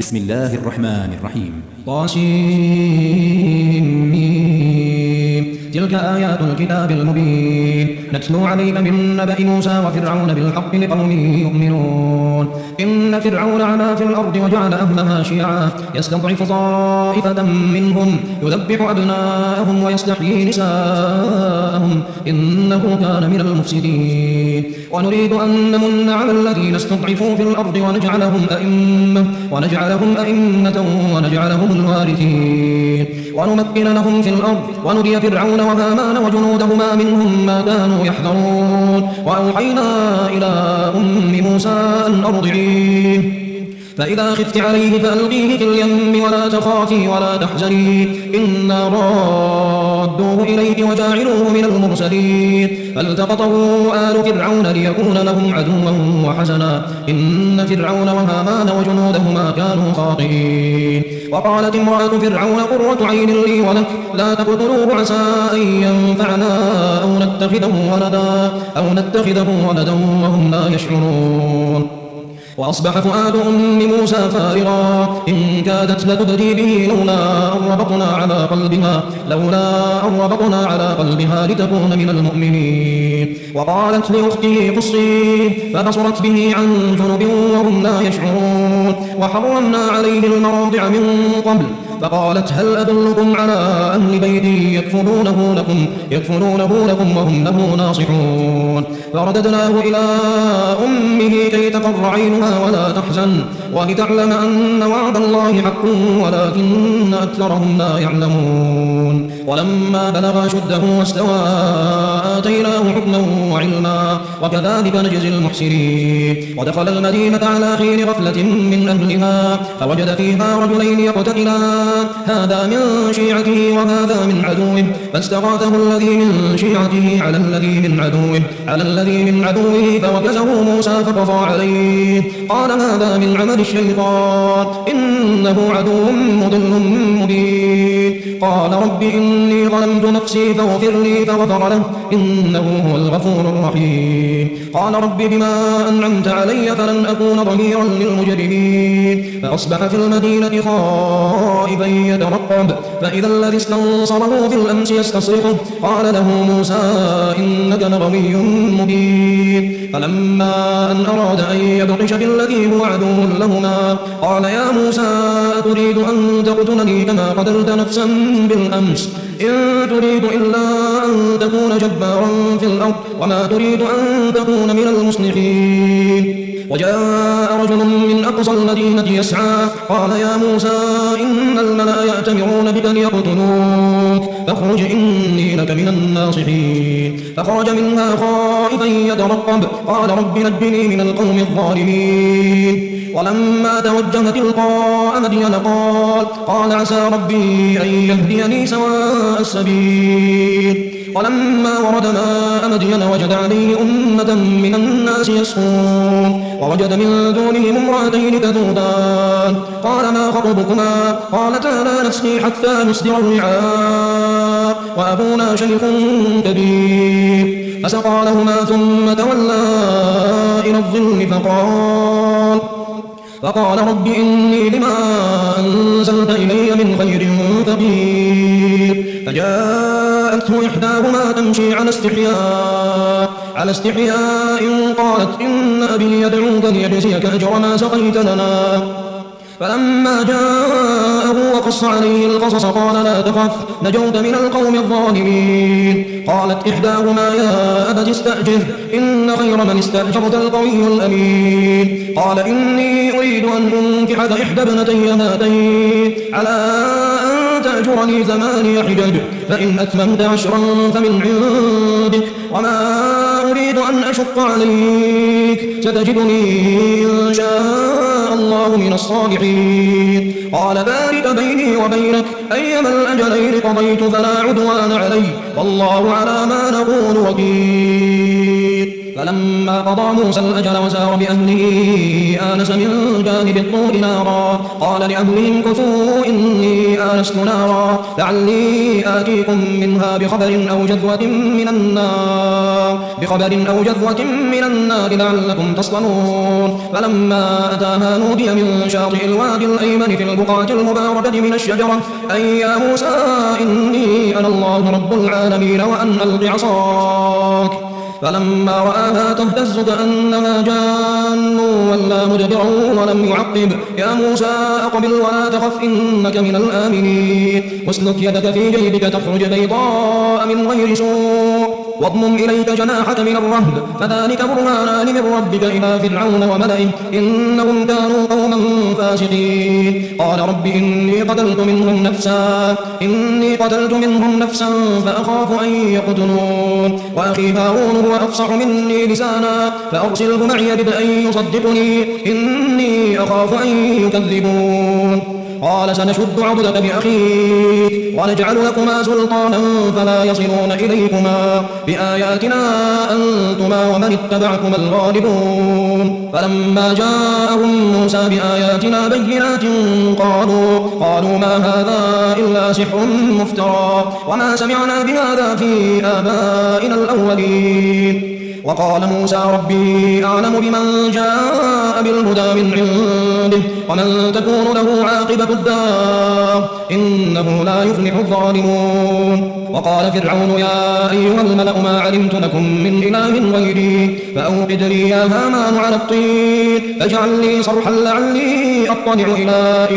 بسم الله الرحمن الرحيم. طاسيم. تلك آيات الكتاب المبين نتلو عليك من نبأ موسى وفرعون بالحق لقوم يؤمنون. إن فرعون علا في الأرض وجعل أهلها شيعا يستضعف طائفة منهم يذبح أبناءهم ويستحيي نساءهم إنه كان من المفسدين. ونريد أن نمن على الذين استضعفوا في الأرض ونجعلهم أئمة ونجعلهم الوارثين ونمكن لهم في الأرض ونري فرعون وهامان وجنودهما منهم ما كانوا يحذرون. وأوحينا إلى أم موسى أن أرضعيه فإذا خفت عليه فألقيه في اليم ولا تخافي ولا تحزني إنا رادوه إليك وجاعلوه من المرسلين. فالتقطه آل فرعون ليكون لهم عدوا وحزنا إن فرعون وهامان وجنودهما كانوا خاطئين. وقالت امرأة فرعون قرة عين لي ولك لا تقتلوه عسى أن ينفعنا أو نتخذه ولدا وهم لا يشعرون. وأصبح فؤاد أم موسى فارغا إن كادت لتبدي به لولا أن ربطنا على قلبها لتكون من المؤمنين. وقالت لأخته قصيه فبصرت به عن جنب وهم لا يشعرون. وحرمنا عليه المراضع من قبل فقالت هل أدلكم على أهل بيت يكفلونه لكم وهم له ناصحون. فرددناه إلى أمه كي تقر عينها ولا تحزن ولتعلم أن وعد الله حق ولكن أكثرهم لا يعلمون. ولما بلغ أشده واستوى آتيناه حكما وعلما وكذلك نجزي المحسنين. ودخل المدينة على حين غفلة من أهلها فوجد فيها رجلين يقتتلان هذا من شيعته وهذا من عدوه فاستغاثه الذي من شيعته على الذي من عدوه فوكزه موسى فقضى عليه قال هذا من عمل الشيطان إنه عدو مضل مبين. قال رب إني ظلمت نفسي فاغفر لي فغفر له إنه هو الغفور الرحيم. قال رب بما أنعمت علي فلن أكون ظهيرا للمجرمين. فأصبح في المدينة خائفا يترقب فإذا الذي استنصره بالأمس يستصرخه قال له موسى إنك لغوي مبين. فلما أن أراد أن يبطش بالذي هو عدو لهما قال يا موسى أتريد أن تقتلني كما قتلت نفسا بالأمس إن تريد إلا أن تكون جبارا في الأرض وما تريد أن تكون من المصلحين. وجاء رجل من أقصى المدينة يسعى قال يا موسى إن الملأ يأتمرون بك ليقتلوك فاخرج إني لك من الناصحين. فخرج منها خائفا يترقب قال رب نجني من القوم الظالمين. ولما توجه تلقاء مدين قال عسى ربي أن يهديني سواء السبيل. ولما ورد ماء مدين وجد عليه أمة من الناس يسقون ووجد من دونهم امرأتين تذودان قال ما خطبكما قالتا لا نسقي حتى يصدر الرعاء وأبونا شيخ كبير. فسقى لهما ثم تولى إلى الظل فقال رب إني لما أنزلت إلي من خير فقير. فجاءته إحداهما تمشي على استحياء قالت إن أبي يدعوك ليجزيك أجر ما سقيت لنا. فلما جاءه وقص عليه القصص قال لا تخف نجوت من القوم الظالمين. قالت إحداهما يا أبت استأجر إن خير من استأجرت القوي الأمين. قال إني أريد أن أنكحك إحدى ابنتي هاتين على أن تأجرني 8 حجج فإن أتممت 10 فمن عندك وما أريد أن أشق عليك ستجدني إن شاء الله من الصالحين. قال ذلك بيني وبينك أيما الأجلين قضيت فلا عدوان علي والله على ما نقول وكيل. فلما قضى موسى الأجل وسار بأهله آنس من جانب الطور نارا قال لأهلهم كثوا إني آنست نارا لعلي آتيكم منها بخبر أو جذوة من النار لعلكم تصطلون فلما أتاها نودي من شاطئ الوادي الأيمن في البقعة المباركة من الشجرة أي يا موسى إني أنا الله رب العالمين وأن ألق عصاك فلما رآها تهتز كأنها جان ولا مدبرا ولم يعقب يا موسى أقبل ولا تخف إنك من الآمنين واسلك يدك في جيبك تخرج بيضاء من غير سوء واضمم إليك جناحك من الرهب فذلك برهانان من ربك إلى فرعون وملئه إنهم كانوا قوما فاسقين قال رب إني قتلت منهم نفسا فأخاف أن يقتلون وأخي هارون هو أفصح مني لسانا فأرسله معي رد أن يصدقني إني أخاف أن يكذبون قال سنشد عضدك بأخيك ونجعل لكما سلطانا فلا يصلون إليكما بآياتنا أنتما ومن اتبعكما الغالبون فلما جاءهم موسى بآياتنا بينات قالوا ما هذا إلا سحر مفترى وما سمعنا بهذا في آبائنا الأولين وقال موسى ربي أعلم بمن جاء بالهدى من عنده ومن تكون له عاقبة الدار إنه لا يفلح الظالمون وقال فرعون يا أيها الملأ ما علمت لكم من إله غيري فأوقد لي يا هامان على الطين فاجعل لي صرحا لعلي أطلع إلى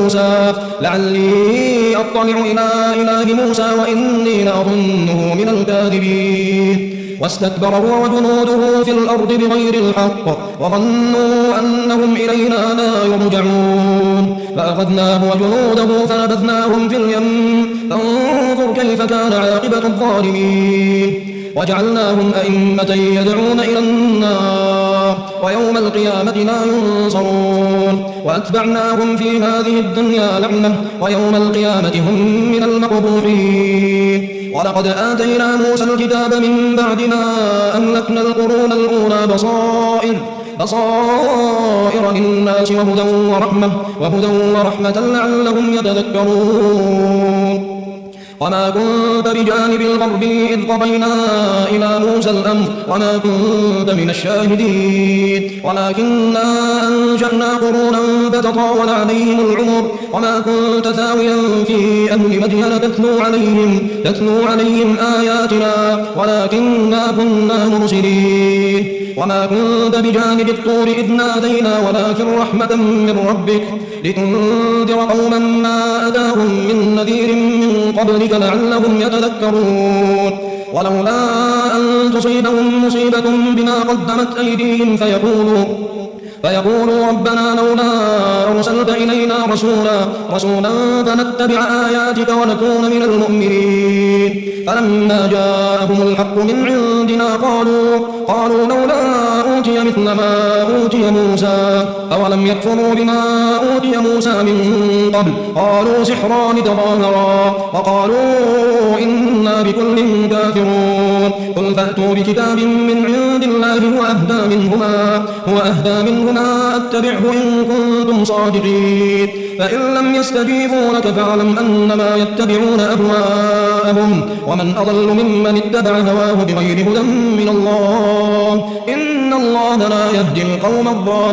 إله موسى وإني لأظنه من الكاذبين واستكبر هو وجنوده في الأرض بغير الحق وظنوا أنهم إلينا لا يرجعون فأخذناه وجنوده فنبذناهم في اليم فانظر كيف كان عاقبة الظالمين وجعلناهم أئمة يدعون إلى النار ويوم القيامة لا ينصرون وأتبعناهم في هذه الدنيا لعنة ويوم القيامة هم من المقبوحين ولقد آتينا موسى الكتاب من بعد ما أهلكنا القرون الأولى بصائر للناس وهدى ورحمة لعلهم يتذكرون وما كنت بجانب الغرب إذ قضينا إلى موسى الأمر وما كنت من الشاهدين ولكننا أنشأنا قرونا فتطاول عليهم العمر وما كنت ثاويا في أهل مدين تتلو عليهم آياتنا ولكننا كنا مرسلين وما كنت بجانب الطور إذ نادينا ولكن رحمة من ربك لتنذر قوما ما أتاهم من نذير من قبلك لعلهم يتذكرون ولولا أن تصيبهم مصيبة بما قدمت أيديهم فيقولوا ربنا لولا أرسلت إلينا رسولا فنتبع آياتك ونكون من المؤمنين فلما جاءهم الحق من عندنا قالوا لولا أوتي مثل ما أوتي موسى أولم يكفروا بما أوتي موسى من قبل قالوا سحران تظاهرا وقالوا إنا بكل كافرون قل فأتوا بكتاب من عند الله هو أهدى منهما أتبعه إن كنتم صادقين فإن لم يستجيبوا لك فاعلم أنما يتبعون أهواءهم ومن أضل ممن اتبع هواه بغير هدى من الله إن الله لا يهدي القوم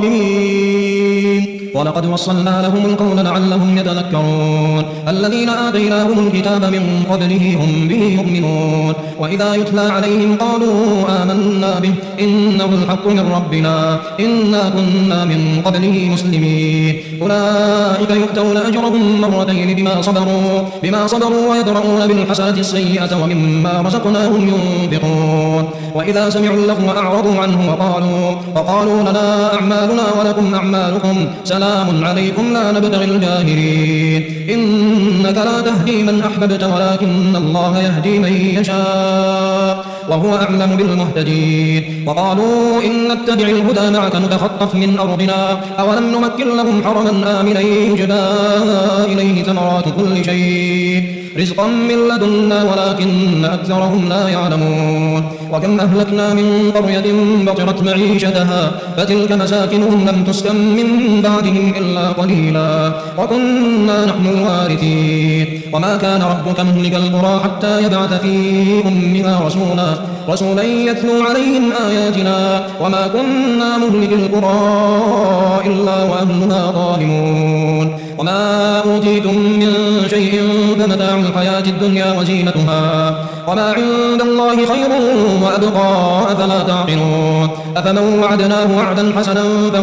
الظالمين ولقد وصلنا لهم القول لعلهم يتذكرون الذين آتيناهم الكتاب من قبله هم به يؤمنون وإذا يتلى عليهم قالوا آمنا به إنه الحق من ربنا إنا كنا من قبله مسلمين أولئك يؤتون أجرهم مرتين بما صبروا ويدرؤون بالحسنة السيئة ومما رزقناهم ينفقون وإذا سمعوا اللغو أعرضوا عنه وقالوا لنا أعمالنا ولكم أعمالكم سلام عليكم لا نبتغي الجاهلين إنك لا تهدي من أحببت ولكن الله يهدي من يشاء وهو أعلم بالمهتدين وقالوا إن نتبع الهدى معك نتخطف من أرضنا أولم نمكن لهم حرما آمنا يجبى إليه ثمرات كل شيء رزقا من لدنا ولكن أكثرهم لا يعلمون وكم أهلكنا من قرية بطرت معيشتها فتلك مساكنهم لم تسكن من بعدهم إلا قليلا وكنا نحن الوارثين وما كان ربك مهلك القرى حتى يبعث في أمها رسولا يتلو عليهم آياتنا وما كنا مهلك القرى إلا وأهلها ظالمون وما أوتيتم من شيء فمتاع الحياة الدنيا وزينتها وما عند الله خير وأبقى أفلا تعقلون أفمن وعدناه وعدا حسنا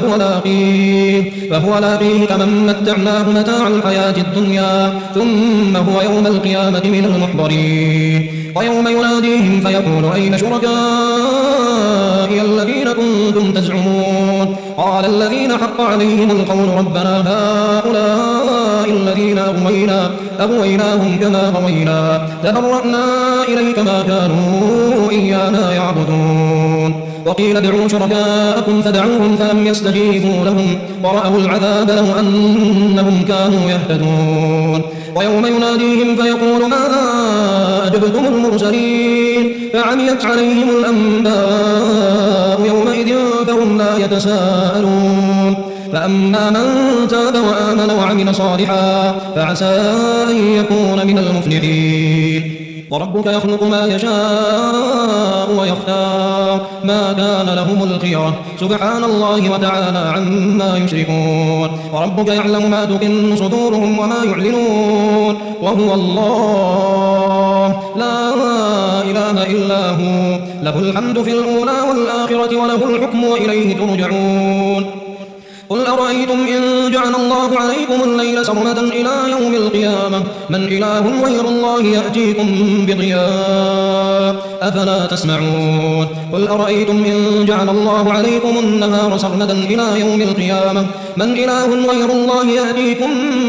فهو لاقيه كمن متعناه متاع الحياة الدنيا ثم هو يوم القيامة من المحضرين ويوم يناديهم فيقول أين شركائي الذين كنتم تزعمون قال الذين حق عليهم القول ربنا هؤلاء الذين أغويناهم كما غوينا تبرأنا إليك ما كانوا إيانا يعبدون وقيل ادعوا شركاءكم فدعوهم فلم يستجيبوا لهم ورأوا العذاب لو أنهم كانوا يهتدون ويوم يناديهم فيقول ماذا أجبتم المرسلين فعميت عليهم الأنباء يومئذ فهم لا يتساءلون فأما من تاب وآمن وعمل صالحا فعسى أن يكون من المفلحين وربك يخلق ما يشاء ويختار ما كان لهم الخيرة سبحان الله وتعالى عما يشركون وربك يعلم ما تكن صدورهم وما يعلنون وهو الله لا إله إلا هو له الحمد في الأولى والآخرة وله الحكم وإليه ترجعون قل أرأيتم إن جعل الله عليكم الليل سرمدا إلى يوم القيامة من إله غير الله يأتيكم بضياء أفلا تسمعون قل أرأيتم إن جعل الله عليكم النهار سرمدا إلى يوم القيامة من إله غير الله يأتيكم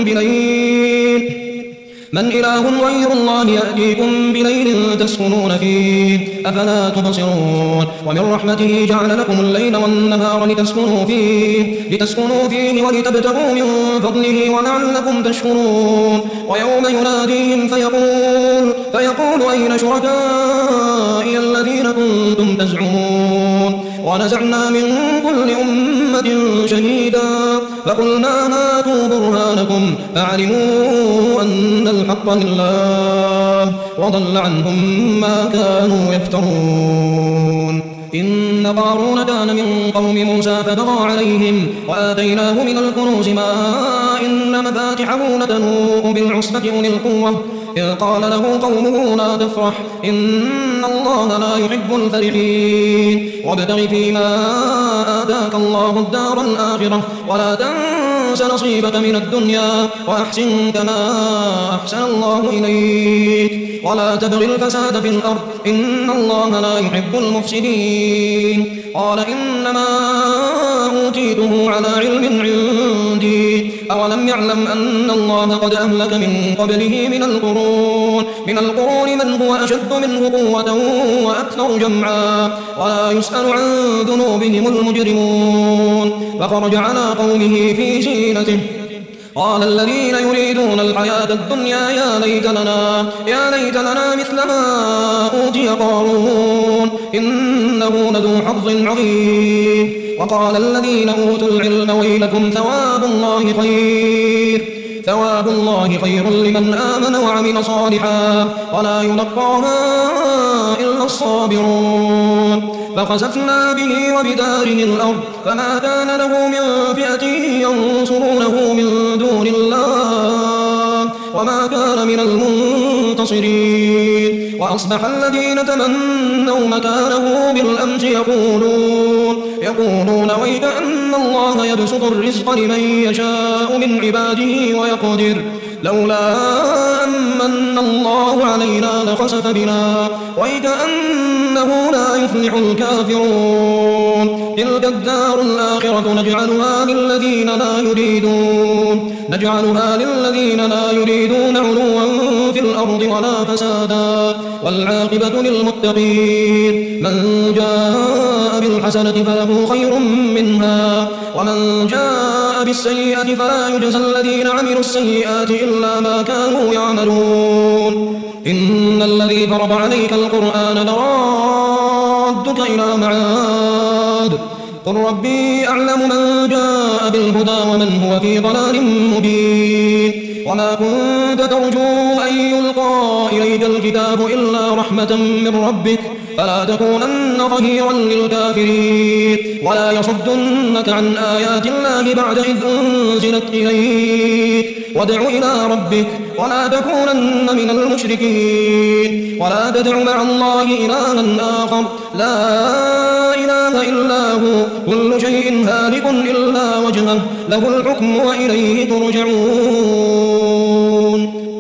بليل تسكنون فيه أفلا تبصرون ومن رحمته جعل لكم الليل والنهار لتسكنوا فيه ولتبتغوا من فضله ولعلكم تشكرون ويوم يناديهم فيقول أين شركائي الذين كنتم تزعمون ونزعنا من كل أمة شهيدا فقلنا هاتوا برهانكم فعلموا أن الحق لله وضل عنهم ما كانوا يفترون إن قارون كان من قوم موسى فبغى عليهم وآتيناه من الكنوز ما إن مفاتحه لتنوء بالعصبة أولي القوة إذ قال له قومه لا تفرح إن الله لا يحب الفرحين وابتغ فيما آتاك الله الدار الآخرة ولا تنس نصيبك من الدنيا وأحسن كما أحسن الله إليك ولا تبغ الفساد في الأرض إن الله لا يحب المفسدين قال إنما أوتيته على علم عندي أولم يعلم أن الله قد أهلك من قبله من القرون من هو أشد منه قوة وأكثر جمعا ولا يسأل عن ذنوبهم المجرمون فخرج على قومه في زينته قال الذين يريدون الحياة الدنيا يا ليت لنا مثل ما أوتي قارون إنه لذو حظ عظيم وقال الذين أوتوا العلم ويلكم ثواب الله خير لمن آمن وعمل صالحا ولا يلقاها إلا الصابرون فخسفنا به وبداره الأرض فما كان له من فئة ينصرونه من دون الله وما كان من المنتصرين وأصبح الذين تمنوا مكانه بالأمس يقولون ويك أن الله يبسط الرزق لمن يشاء من عباده ويقدر لولا أمن الله علينا لخسف بنا ويك أنه لا يفلح الكافرون تلك الدار الآخرة نجعلها للذين لا يريدون علوا في الأرض ولا فسادا والعاقبة للمتقين من جاء بالحسنة فله خير منها ومن جاء بالسيئة فلا يجزى الذين عملوا السيئات إلا ما كانوا يعملون إن الذي فرض عليك القرآن لرادك إلى معاد قل ربي أعلم من جاء بالهدى ومن هو في ضلال مبين وما كنت ترجو أن يلقى إليك الكتاب إلا رحمة من ربك فلا تكونن ظهيرا للكافرين ولا يصدنك عن آيات الله بعد إذ أنزلت إليك وادع إلى ربك ولا تكونن من المشركين ولا تدع مع الله إلها آخر لا إله إلا هو كل شيء هالك إلا وجهه له الحكم وإليه ترجعون